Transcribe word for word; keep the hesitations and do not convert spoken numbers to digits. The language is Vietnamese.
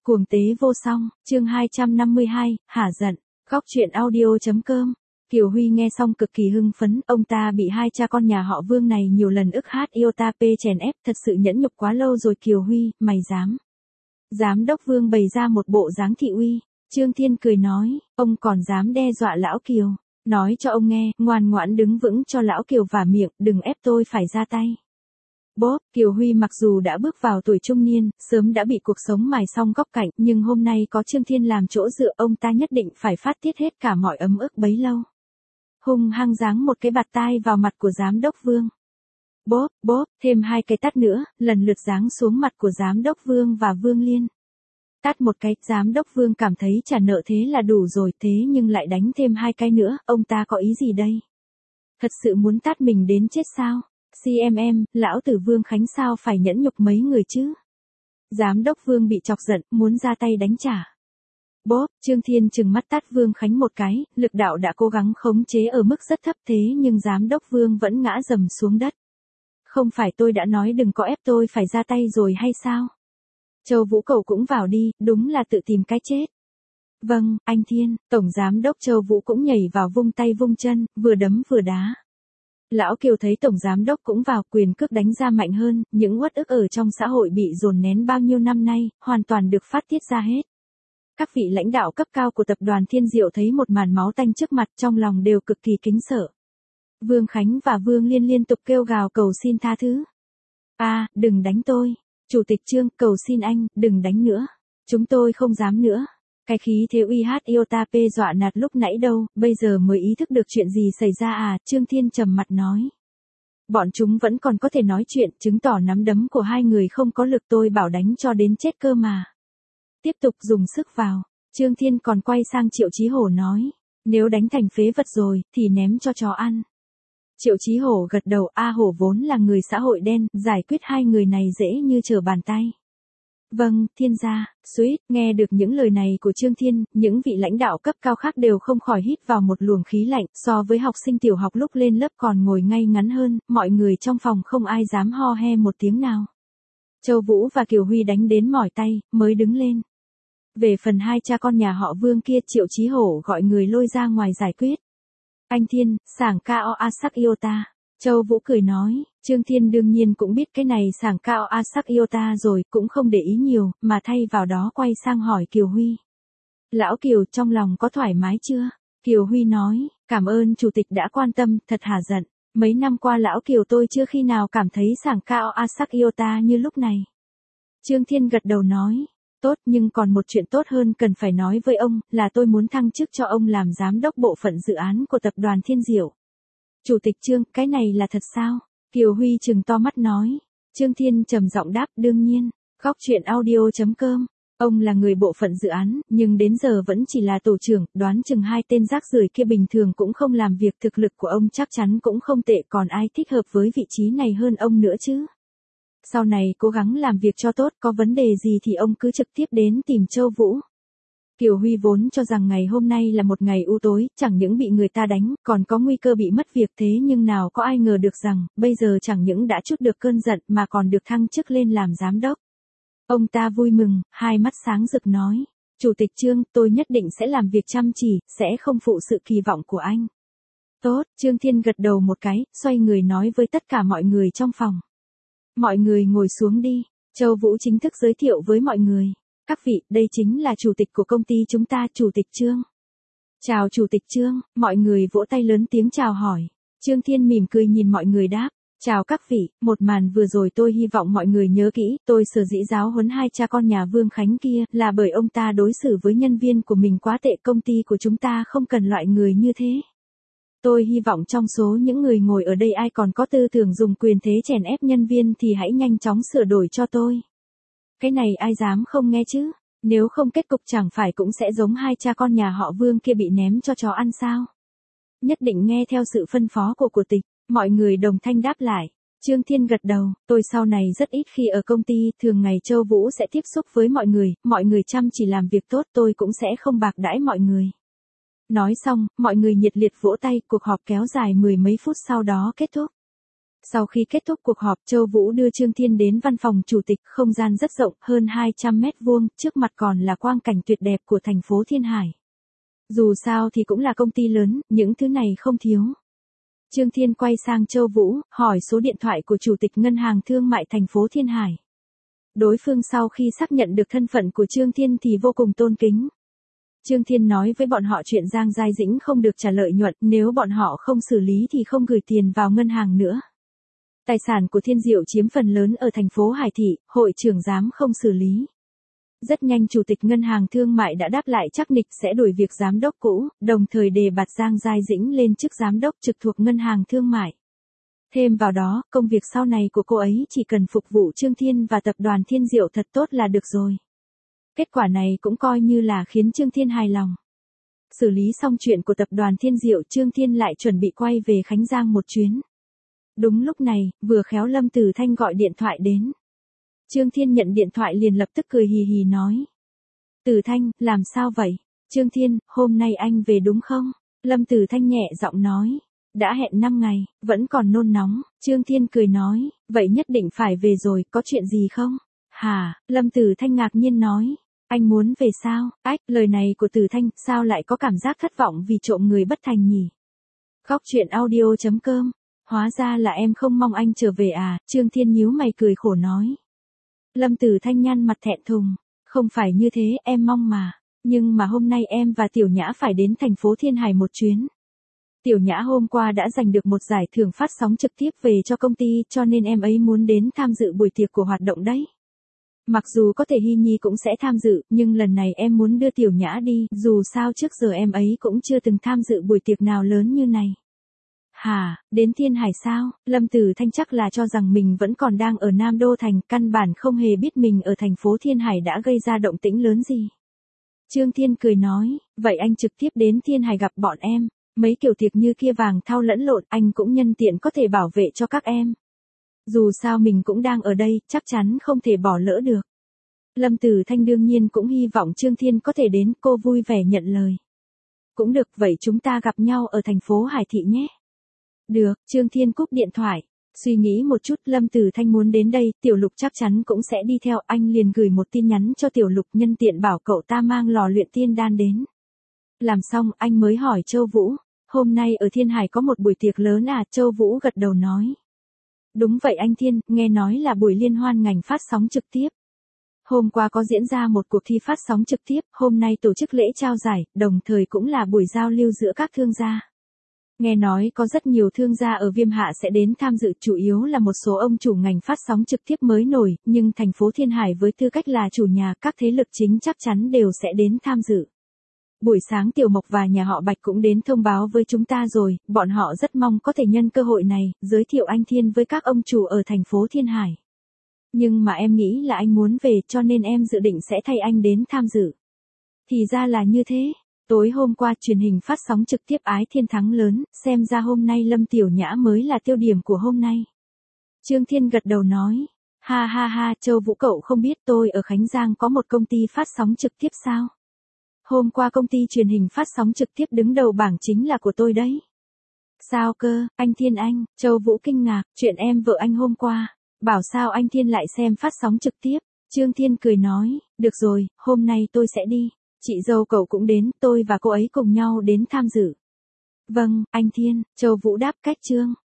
Cuồng tế vô song, chương hai trăm năm mươi hai, hả giận. Góc truyện audio.com. Kiều Huy nghe xong cực kỳ hưng phấn, ông ta bị hai cha con nhà họ Vương này nhiều lần ức hát yêu ta pê chèn ép, thật sự nhẫn nhục quá lâu rồi. Kiều Huy, mày dám. Giám đốc Vương bày ra một bộ dáng thị uy. Trương Thiên cười nói, ông còn dám đe dọa lão Kiều. Nói cho ông nghe, ngoan ngoãn đứng vững cho lão Kiều vả miệng, đừng ép tôi phải ra tay. Bốp, Kiều Huy mặc dù đã bước vào tuổi trung niên, sớm đã bị cuộc sống mài xong góc cạnh, nhưng hôm nay có Trương Thiên làm chỗ dựa, ông ta nhất định phải phát tiết hết cả mọi ấm ức bấy lâu. Hung hăng giáng một cái bạt tai vào mặt của giám đốc Vương. Bốp, bốp, thêm hai cái tát nữa, lần lượt giáng xuống mặt của giám đốc Vương và Vương Liên. Tát một cái, giám đốc Vương cảm thấy trả nợ thế là đủ rồi, thế nhưng lại đánh thêm hai cái nữa, ông ta có ý gì đây? Thật sự muốn tát mình đến chết sao? xê em em, lão tử Vương Khánh sao phải nhẫn nhục mấy người chứ? Giám đốc Vương bị chọc giận, muốn ra tay đánh trả. Bốp, Trương Thiên trừng mắt tát Vương Khánh một cái, lực đạo đã cố gắng khống chế ở mức rất thấp, thế nhưng giám đốc Vương vẫn ngã rầm xuống đất. Không phải tôi đã nói đừng có ép tôi phải ra tay rồi hay sao? Châu Vũ cậu cũng vào đi, đúng là tự tìm cái chết. Vâng, anh Thiên, Tổng Giám đốc Châu Vũ cũng nhảy vào vung tay vung chân, vừa đấm vừa đá. Lão Kiều thấy Tổng Giám đốc cũng vào, quyền cước đánh ra mạnh hơn, những uất ức ở trong xã hội bị dồn nén bao nhiêu năm nay, hoàn toàn được phát tiết ra hết. Các vị lãnh đạo cấp cao của tập đoàn Thiên Diệu thấy một màn máu tanh trước mặt, trong lòng đều cực kỳ kính sợ. Vương Khánh và Vương Liên liên tục kêu gào cầu xin tha thứ. A, à, đừng đánh tôi. Chủ tịch Trương, cầu xin anh, đừng đánh nữa. Chúng tôi không dám nữa. Cái khí thế uy hát yêu ta pê dọa nạt lúc nãy đâu, bây giờ mới ý thức được chuyện gì xảy ra à, Trương Thiên trầm mặt nói. Bọn chúng vẫn còn có thể nói chuyện, chứng tỏ nắm đấm của hai người không có lực, tôi bảo đánh cho đến chết cơ mà. Tiếp tục dùng sức vào, Trương Thiên còn quay sang Triệu Chí Hổ nói, nếu đánh thành phế vật rồi, thì ném cho chó ăn. Triệu Chí Hổ gật đầu, A Hổ vốn là người xã hội đen, giải quyết hai người này dễ như trở bàn tay. Vâng, Thiên gia, suýt, nghe được những lời này của Trương Thiên, những vị lãnh đạo cấp cao khác đều không khỏi hít vào một luồng khí lạnh, so với học sinh tiểu học lúc lên lớp còn ngồi ngay ngắn hơn, mọi người trong phòng không ai dám ho he một tiếng nào. Châu Vũ và Kiều Huy đánh đến mỏi tay, mới đứng lên. Về phần hai cha con nhà họ Vương kia, Triệu Chí Hổ gọi người lôi ra ngoài giải quyết. Anh Thiên, sảng cao a sắc yêu ta. Châu Vũ cười nói, Trương Thiên đương nhiên cũng biết cái này sảng cao a sắc yêu ta rồi, cũng không để ý nhiều, mà thay vào đó quay sang hỏi Kiều Huy. Lão Kiều, trong lòng có thoải mái chưa? Kiều Huy nói, cảm ơn chủ tịch đã quan tâm, thật hả giận. Mấy năm qua lão Kiều tôi chưa khi nào cảm thấy sảng cao a sắc yêu ta như lúc này. Trương Thiên gật đầu nói, tốt, nhưng còn một chuyện tốt hơn cần phải nói với ông, là tôi muốn thăng chức cho ông làm giám đốc bộ phận dự án của tập đoàn Thiên Diệu. Chủ tịch Trương, cái này là thật sao? Kiều Huy trừng to mắt nói. Trương Thiên trầm giọng đáp, đương nhiên. Góc truyện audio.com. Ông là người bộ phận dự án, nhưng đến giờ vẫn chỉ là tổ trưởng, đoán chừng hai tên rác rưởi kia bình thường cũng không làm việc, thực lực của ông chắc chắn cũng không tệ, còn ai thích hợp với vị trí này hơn ông nữa chứ? Sau này cố gắng làm việc cho tốt, có vấn đề gì thì ông cứ trực tiếp đến tìm Châu Vũ. Kiều Huy vốn cho rằng ngày hôm nay là một ngày u tối, chẳng những bị người ta đánh, còn có nguy cơ bị mất việc, thế nhưng nào có ai ngờ được rằng, bây giờ chẳng những đã trút được cơn giận mà còn được thăng chức lên làm giám đốc. Ông ta vui mừng, hai mắt sáng rực nói, Chủ tịch Trương, tôi nhất định sẽ làm việc chăm chỉ, sẽ không phụ sự kỳ vọng của anh. Tốt, Trương Thiên gật đầu một cái, xoay người nói với tất cả mọi người trong phòng. Mọi người ngồi xuống đi, Châu Vũ chính thức giới thiệu với mọi người. Các vị, đây chính là chủ tịch của công ty chúng ta, Chủ tịch Trương. Chào Chủ tịch Trương, mọi người vỗ tay lớn tiếng chào hỏi. Trương Thiên mỉm cười nhìn mọi người đáp, chào các vị, một màn vừa rồi tôi hy vọng mọi người nhớ kỹ, tôi sở dĩ giáo huấn hai cha con nhà Vương Khánh kia, là bởi ông ta đối xử với nhân viên của mình quá tệ, công ty của chúng ta không cần loại người như thế. Tôi hy vọng trong số những người ngồi ở đây ai còn có tư tưởng dùng quyền thế chèn ép nhân viên thì hãy nhanh chóng sửa đổi cho tôi. Cái này ai dám không nghe chứ, nếu không kết cục chẳng phải cũng sẽ giống hai cha con nhà họ Vương kia bị ném cho chó ăn sao. Nhất định nghe theo sự phân phó của chủ tịch, mọi người đồng thanh đáp lại. Trương Thiên gật đầu, tôi sau này rất ít khi ở công ty, thường ngày Châu Vũ sẽ tiếp xúc với mọi người, mọi người chăm chỉ làm việc tốt, tôi cũng sẽ không bạc đãi mọi người. Nói xong, mọi người nhiệt liệt vỗ tay, cuộc họp kéo dài mười mấy phút sau đó kết thúc. Sau khi kết thúc cuộc họp, Châu Vũ đưa Trương Thiên đến văn phòng chủ tịch, không gian rất rộng, hơn hai trăm mét vuông, trước mặt còn là quang cảnh tuyệt đẹp của thành phố Thiên Hải. Dù sao thì cũng là công ty lớn, những thứ này không thiếu. Trương Thiên quay sang Châu Vũ, hỏi số điện thoại của Chủ tịch Ngân hàng Thương mại thành phố Thiên Hải. Đối phương sau khi xác nhận được thân phận của Trương Thiên thì vô cùng tôn kính. Trương Thiên nói với bọn họ chuyện Giang Giai Dĩnh không được trả lợi nhuận, nếu bọn họ không xử lý thì không gửi tiền vào ngân hàng nữa. Tài sản của Thiên Diệu chiếm phần lớn ở thành phố Hải Thị, hội trưởng dám không xử lý. Rất nhanh Chủ tịch Ngân hàng Thương mại đã đáp lại chắc nịch sẽ đuổi việc giám đốc cũ, đồng thời đề bạt Giang Giai Dĩnh lên chức giám đốc trực thuộc Ngân hàng Thương mại. Thêm vào đó, công việc sau này của cô ấy chỉ cần phục vụ Trương Thiên và tập đoàn Thiên Diệu thật tốt là được rồi. Kết quả này cũng coi như là khiến Trương Thiên hài lòng. Xử lý xong chuyện của tập đoàn Thiên Diệu, Trương Thiên lại chuẩn bị quay về Khánh Giang một chuyến. Đúng lúc này, vừa khéo Lâm Tử Thanh gọi điện thoại đến. Trương Thiên nhận điện thoại liền lập tức cười hì hì nói. Tử Thanh, làm sao vậy? Trương Thiên, hôm nay anh về đúng không? Lâm Tử Thanh nhẹ giọng nói. Đã hẹn năm ngày, vẫn còn nôn nóng. Trương Thiên cười nói, vậy nhất định phải về rồi, có chuyện gì không? Hả? Lâm Tử Thanh ngạc nhiên nói. Anh muốn về sao? Ách, lời này của Tử Thanh, sao lại có cảm giác thất vọng vì trộm người bất thành nhỉ? Góc truyện audio chấm com. Hóa ra là em không mong anh trở về à? Trương Thiên nhíu mày cười khổ nói. Lâm Tử Thanh nhăn mặt thẹn thùng. Không phải như thế, em mong mà. Nhưng mà hôm nay em và Tiểu Nhã phải đến thành phố Thiên Hải một chuyến. Tiểu Nhã hôm qua đã giành được một giải thưởng phát sóng trực tiếp về cho công ty, cho nên em ấy muốn đến tham dự buổi tiệc của hoạt động đấy. Mặc dù có thể Hy Nhi cũng sẽ tham dự, nhưng lần này em muốn đưa Tiểu Nhã đi, dù sao trước giờ em ấy cũng chưa từng tham dự buổi tiệc nào lớn như này. Hả, đến Thiên Hải sao? Lâm Tử Thanh chắc là cho rằng mình vẫn còn đang ở Nam Đô Thành, căn bản không hề biết mình ở thành phố Thiên Hải đã gây ra động tĩnh lớn gì. Trương Thiên cười nói, vậy anh trực tiếp đến Thiên Hải gặp bọn em, mấy kiểu tiệc như kia vàng thau lẫn lộn, anh cũng nhân tiện có thể bảo vệ cho các em. Dù sao mình cũng đang ở đây, chắc chắn không thể bỏ lỡ được. Lâm Tử Thanh đương nhiên cũng hy vọng Trương Thiên có thể đến, cô vui vẻ nhận lời. Cũng được, vậy chúng ta gặp nhau ở thành phố Hải Thị nhé. Được, Trương Thiên cúp điện thoại. Suy nghĩ một chút, Lâm Tử Thanh muốn đến đây, Tiểu Lục chắc chắn cũng sẽ đi theo, anh liền gửi một tin nhắn cho Tiểu Lục nhân tiện bảo cậu ta mang lò luyện tiên đan đến. Làm xong, anh mới hỏi Châu Vũ, hôm nay ở Thiên Hải có một buổi tiệc lớn à? Châu Vũ gật đầu nói. Đúng vậy anh Thiên, nghe nói là buổi liên hoan ngành phát sóng trực tiếp. Hôm qua có diễn ra một cuộc thi phát sóng trực tiếp, hôm nay tổ chức lễ trao giải, đồng thời cũng là buổi giao lưu giữa các thương gia. Nghe nói có rất nhiều thương gia ở Viêm Hạ sẽ đến tham dự, chủ yếu là một số ông chủ ngành phát sóng trực tiếp mới nổi, nhưng thành phố Thiên Hải với tư cách là chủ nhà, các thế lực chính chắc chắn đều sẽ đến tham dự. Buổi sáng Tiểu Mộc và nhà họ Bạch cũng đến thông báo với chúng ta rồi, bọn họ rất mong có thể nhân cơ hội này, giới thiệu anh Thiên với các ông chủ ở thành phố Thiên Hải. Nhưng mà em nghĩ là anh muốn về, cho nên em dự định sẽ thay anh đến tham dự. Thì ra là như thế. Tối hôm qua truyền hình phát sóng trực tiếp Ái Thiên thắng lớn, xem ra hôm nay Lâm Tiểu Nhã mới là tiêu điểm của hôm nay. Trương Thiên gật đầu nói, ha ha ha, Châu Vũ cậu không biết tôi ở Khánh Giang có một công ty phát sóng trực tiếp sao? Hôm qua công ty truyền hình phát sóng trực tiếp đứng đầu bảng chính là của tôi đấy. Sao cơ, anh Thiên anh? Châu Vũ kinh ngạc, chuyện em vợ anh hôm qua, bảo sao anh Thiên lại xem phát sóng trực tiếp? Trương Thiên cười nói, được rồi, hôm nay tôi sẽ đi. Chị dâu cậu cũng đến, tôi và cô ấy cùng nhau đến tham dự. Vâng, anh Thiên, Châu Vũ đáp cách chương.